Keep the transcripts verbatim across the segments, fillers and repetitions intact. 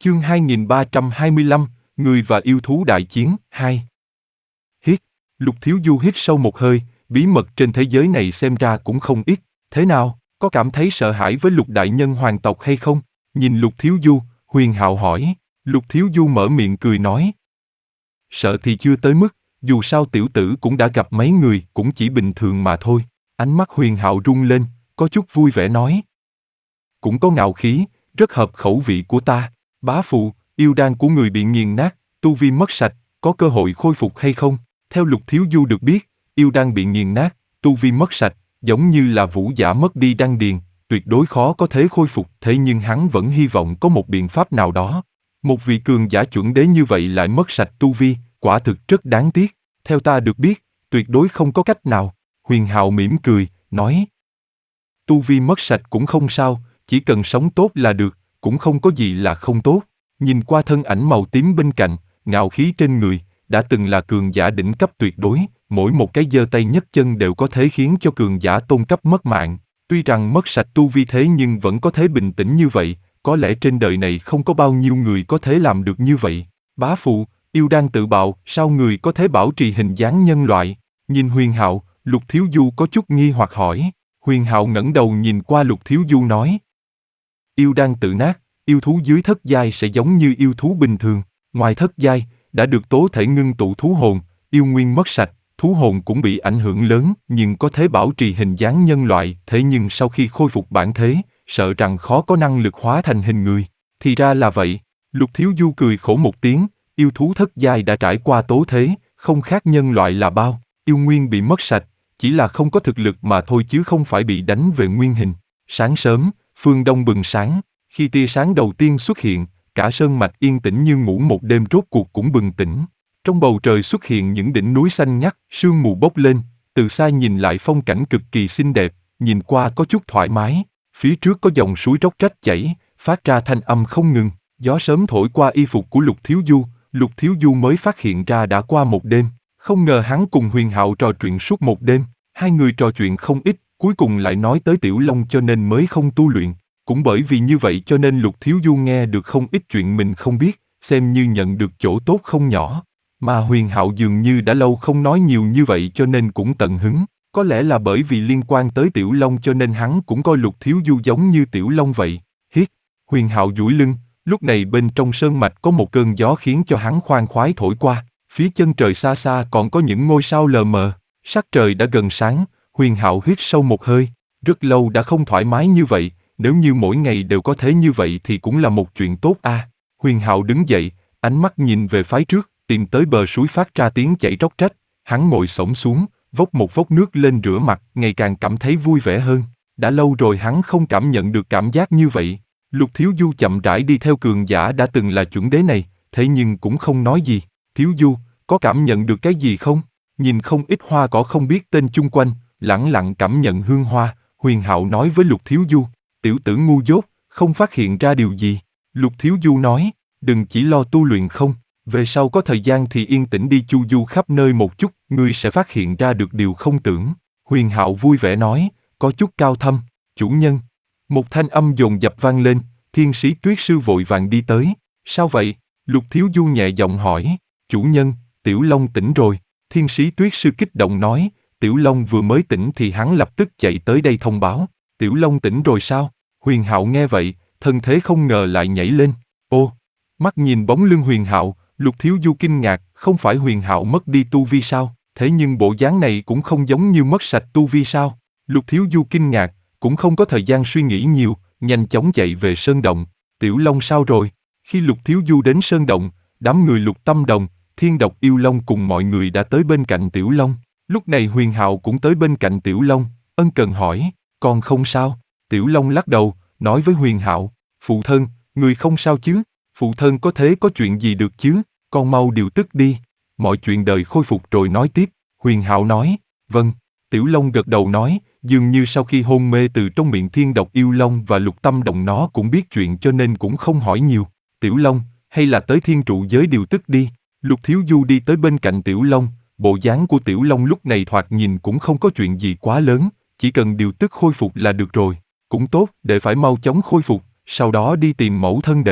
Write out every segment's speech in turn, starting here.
Chương hai nghìn ba trăm hai mươi lăm, Người và yêu thú đại chiến, hai. Hít, Lục Thiếu Du hít sâu một hơi, bí mật trên thế giới này xem ra cũng không ít, thế nào, có cảm thấy sợ hãi với Lục đại nhân hoàng tộc hay không? Nhìn Lục Thiếu Du, Huyền Hạo hỏi. Lục Thiếu Du mở miệng cười nói. Sợ thì chưa tới mức, dù sao tiểu tử cũng đã gặp mấy người, cũng chỉ bình thường mà thôi. Ánh mắt Huyền Hạo rung lên, có chút vui vẻ nói. Cũng có ngạo khí, rất hợp khẩu vị của ta. Bá phụ, yêu đan của người bị nghiền nát, tu vi mất sạch, có cơ hội khôi phục hay không? Theo Lục Thiếu Du được biết, yêu đan bị nghiền nát, tu vi mất sạch, giống như là vũ giả mất đi đan điền, tuyệt đối khó có thể khôi phục. Thế nhưng hắn vẫn hy vọng có một biện pháp nào đó. Một vị cường giả chuẩn đế như vậy lại mất sạch tu vi, quả thực rất đáng tiếc. Theo ta được biết, tuyệt đối không có cách nào. Huyền Hạo mỉm cười, nói. Tu vi mất sạch cũng không sao, chỉ cần sống tốt là được, cũng không có gì là không tốt. Nhìn qua thân ảnh màu tím bên cạnh, ngạo khí trên người, đã từng là cường giả đỉnh cấp tuyệt đối, mỗi một cái giơ tay nhấc chân đều có thể khiến cho cường giả tôn cấp mất mạng. Tuy rằng mất sạch tu vi thế nhưng vẫn có thể bình tĩnh như vậy, có lẽ trên đời này không có bao nhiêu người có thể làm được như vậy. Bá phụ, yêu đan tự bạo, sao người có thể bảo trì hình dáng nhân loại? Nhìn Huyền Hạo, Lục Thiếu Du có chút nghi hoặc hỏi. Huyền Hạo ngẩng đầu nhìn qua Lục Thiếu Du nói. Yêu đan tự nát, yêu thú dưới thất giai sẽ giống như yêu thú bình thường. Ngoài thất giai, đã được tố thể ngưng tụ thú hồn, yêu nguyên mất sạch, thú hồn cũng bị ảnh hưởng lớn, nhưng có thể bảo trì hình dáng nhân loại. Thế nhưng sau khi khôi phục bản thế, sợ rằng khó có năng lực hóa thành hình người. Thì ra là vậy. Lục Thiếu Du cười khổ một tiếng, yêu thú thất giai đã trải qua tố thế, không khác nhân loại là bao. Yêu nguyên bị mất sạch, chỉ là không có thực lực mà thôi chứ không phải bị đánh về nguyên hình. Sáng sớm, phương đông bừng sáng, khi tia sáng đầu tiên xuất hiện, cả sơn mạch yên tĩnh như ngủ một đêm rốt cuộc cũng bừng tỉnh. Trong bầu trời xuất hiện những đỉnh núi xanh ngắt, sương mù bốc lên, từ xa nhìn lại phong cảnh cực kỳ xinh đẹp, nhìn qua có chút thoải mái. Phía trước có dòng suối róc rách chảy, phát ra thanh âm không ngừng, gió sớm thổi qua y phục của Lục Thiếu Du, Lục Thiếu Du mới phát hiện ra đã qua một đêm. Không ngờ hắn cùng Huyền Hạo trò chuyện suốt một đêm, hai người trò chuyện không ít, cuối cùng lại nói tới Tiểu Long cho nên mới không tu luyện. Cũng bởi vì như vậy cho nên Lục Thiếu Du nghe được không ít chuyện mình không biết, xem như nhận được chỗ tốt không nhỏ. Mà Huyền Hạo dường như đã lâu không nói nhiều như vậy cho nên cũng tận hứng. Có lẽ là bởi vì liên quan tới Tiểu Long cho nên hắn cũng coi Lục Thiếu Du giống như Tiểu Long vậy. Hít, Huyền Hạo duỗi lưng, lúc này bên trong sơn mạch có một cơn gió khiến cho hắn khoan khoái thổi qua. Phía chân trời xa xa còn có những ngôi sao lờ mờ, sắc trời đã gần sáng. Huyền Hạo hít sâu một hơi, rất lâu đã không thoải mái như vậy, nếu như mỗi ngày đều có thế như vậy thì cũng là một chuyện tốt a. À. Huyền Hạo đứng dậy, ánh mắt nhìn về phía trước, tìm tới bờ suối phát ra tiếng chảy róc rách, hắn ngồi xổm xuống, vốc một vốc nước lên rửa mặt, ngày càng cảm thấy vui vẻ hơn. Đã lâu rồi hắn không cảm nhận được cảm giác như vậy. Lục Thiếu Du chậm rãi đi theo cường giả đã từng là chuẩn đế này, thế nhưng cũng không nói gì. Thiếu Du, có cảm nhận được cái gì không? Nhìn không ít hoa cỏ không biết tên chung quanh, lẳng lặng cảm nhận hương hoa, Huyền Hạo nói với Lục Thiếu Du. Tiểu tử ngu dốt, không phát hiện ra điều gì. Lục Thiếu Du nói, đừng chỉ lo tu luyện không, về sau có thời gian thì yên tĩnh đi chu du khắp nơi một chút, ngươi sẽ phát hiện ra được điều không tưởng. Huyền Hạo vui vẻ nói, có chút cao thâm, chủ nhân. Một thanh âm dồn dập vang lên, Thiên Sĩ Tuyết Sư vội vàng đi tới. Sao vậy? Lục Thiếu Du nhẹ giọng hỏi. Chủ nhân, Tiểu Long tỉnh rồi. Thiên Sĩ Tuyết Sư kích động nói, Tiểu Long vừa mới tỉnh thì hắn lập tức chạy tới đây thông báo. Tiểu Long tỉnh rồi sao? Huyền Hạo nghe vậy, thân thế không ngờ lại nhảy lên. Ô, mắt nhìn bóng lưng Huyền Hạo, Lục Thiếu Du kinh ngạc, không phải Huyền Hạo mất đi tu vi sao? Thế nhưng bộ dáng này cũng không giống như mất sạch tu vi sao? Lục Thiếu Du kinh ngạc, cũng không có thời gian suy nghĩ nhiều, nhanh chóng chạy về sơn động. Tiểu Long sao rồi? Khi Lục Thiếu Du đến sơn động, đám người Lục Tâm Đồng, Thiên Độc Yêu Long cùng mọi người đã tới bên cạnh Tiểu Long. Lúc này Huyền Hạo cũng tới bên cạnh Tiểu Long, ân cần hỏi, con không sao? Tiểu Long lắc đầu, nói với Huyền Hạo, phụ thân, người không sao chứ? Phụ thân có thế có chuyện gì được chứ? Con mau điều tức đi, mọi chuyện đời khôi phục rồi nói tiếp. Huyền Hạo nói, vâng. Tiểu Long gật đầu nói, dường như sau khi hôn mê từ trong miệng Thiên Độc Yêu Long và Lục Tâm Đồng nó cũng biết chuyện cho nên cũng không hỏi nhiều. Tiểu Long, hay là tới thiên trụ giới điều tức đi. Lục Thiếu Du đi tới bên cạnh Tiểu Long, bộ dáng của Tiểu Long lúc này thoạt nhìn cũng không có chuyện gì quá lớn, chỉ cần điều tức khôi phục là được rồi. Cũng tốt, đệ phải mau chóng khôi phục, sau đó đi tìm mẫu thân đệ.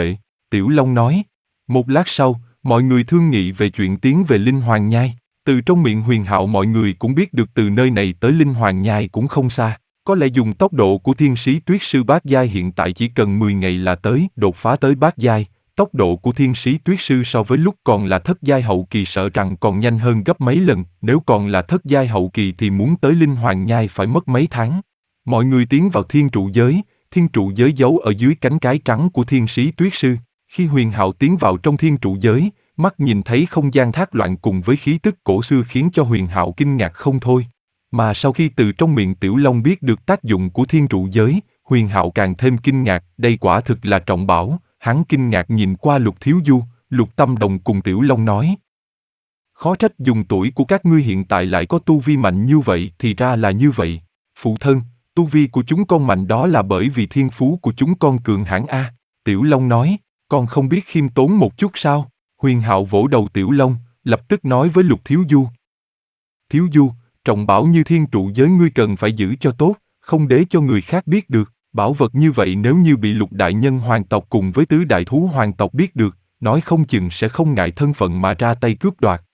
Tiểu Long nói. Một lát sau, mọi người thương nghị về chuyện tiến về Linh Hoàng Nhai. Từ trong miệng Huyền Hạo mọi người cũng biết được từ nơi này tới Linh Hoàng Nhai cũng không xa. Có lẽ dùng tốc độ của thiên sĩ tuyết sư bát giai hiện tại chỉ cần mười ngày là tới, đột phá tới bát giai. Tốc độ của thiên sĩ tuyết sư so với lúc còn là thất giai hậu kỳ sợ rằng còn nhanh hơn gấp mấy lần, nếu còn là thất giai hậu kỳ thì muốn tới Linh Hoàng Nhai phải mất mấy tháng. Mọi người tiến vào thiên trụ giới, thiên trụ giới giấu ở dưới cánh cái trắng của thiên sĩ tuyết sư. Khi Huyền Hạo tiến vào trong thiên trụ giới, mắt nhìn thấy không gian thác loạn cùng với khí tức cổ xưa khiến cho Huyền Hạo kinh ngạc không thôi. Mà sau khi từ trong miệng Tiểu Long biết được tác dụng của thiên trụ giới, Huyền Hạo càng thêm kinh ngạc, đây quả thực là trọng bảo. Hắn kinh ngạc nhìn qua Lục Thiếu Du, Lục Tâm Đồng cùng Tiểu Long nói. Khó trách dùng tuổi của các ngươi hiện tại lại có tu vi mạnh như vậy, thì ra là như vậy. Phụ thân, tu vi của chúng con mạnh đó là bởi vì thiên phú của chúng con cường hãn a. Tiểu Long nói, con không biết khiêm tốn một chút sao? Huyền Hạo vỗ đầu Tiểu Long, lập tức nói với Lục Thiếu Du. Thiếu Du, trọng bảo như thiên trụ giới ngươi cần phải giữ cho tốt, không để cho người khác biết được. Bảo vật như vậy nếu như bị Lục đại nhân hoàng tộc cùng với tứ đại thú hoàng tộc biết được, nói không chừng sẽ không ngại thân phận mà ra tay cướp đoạt.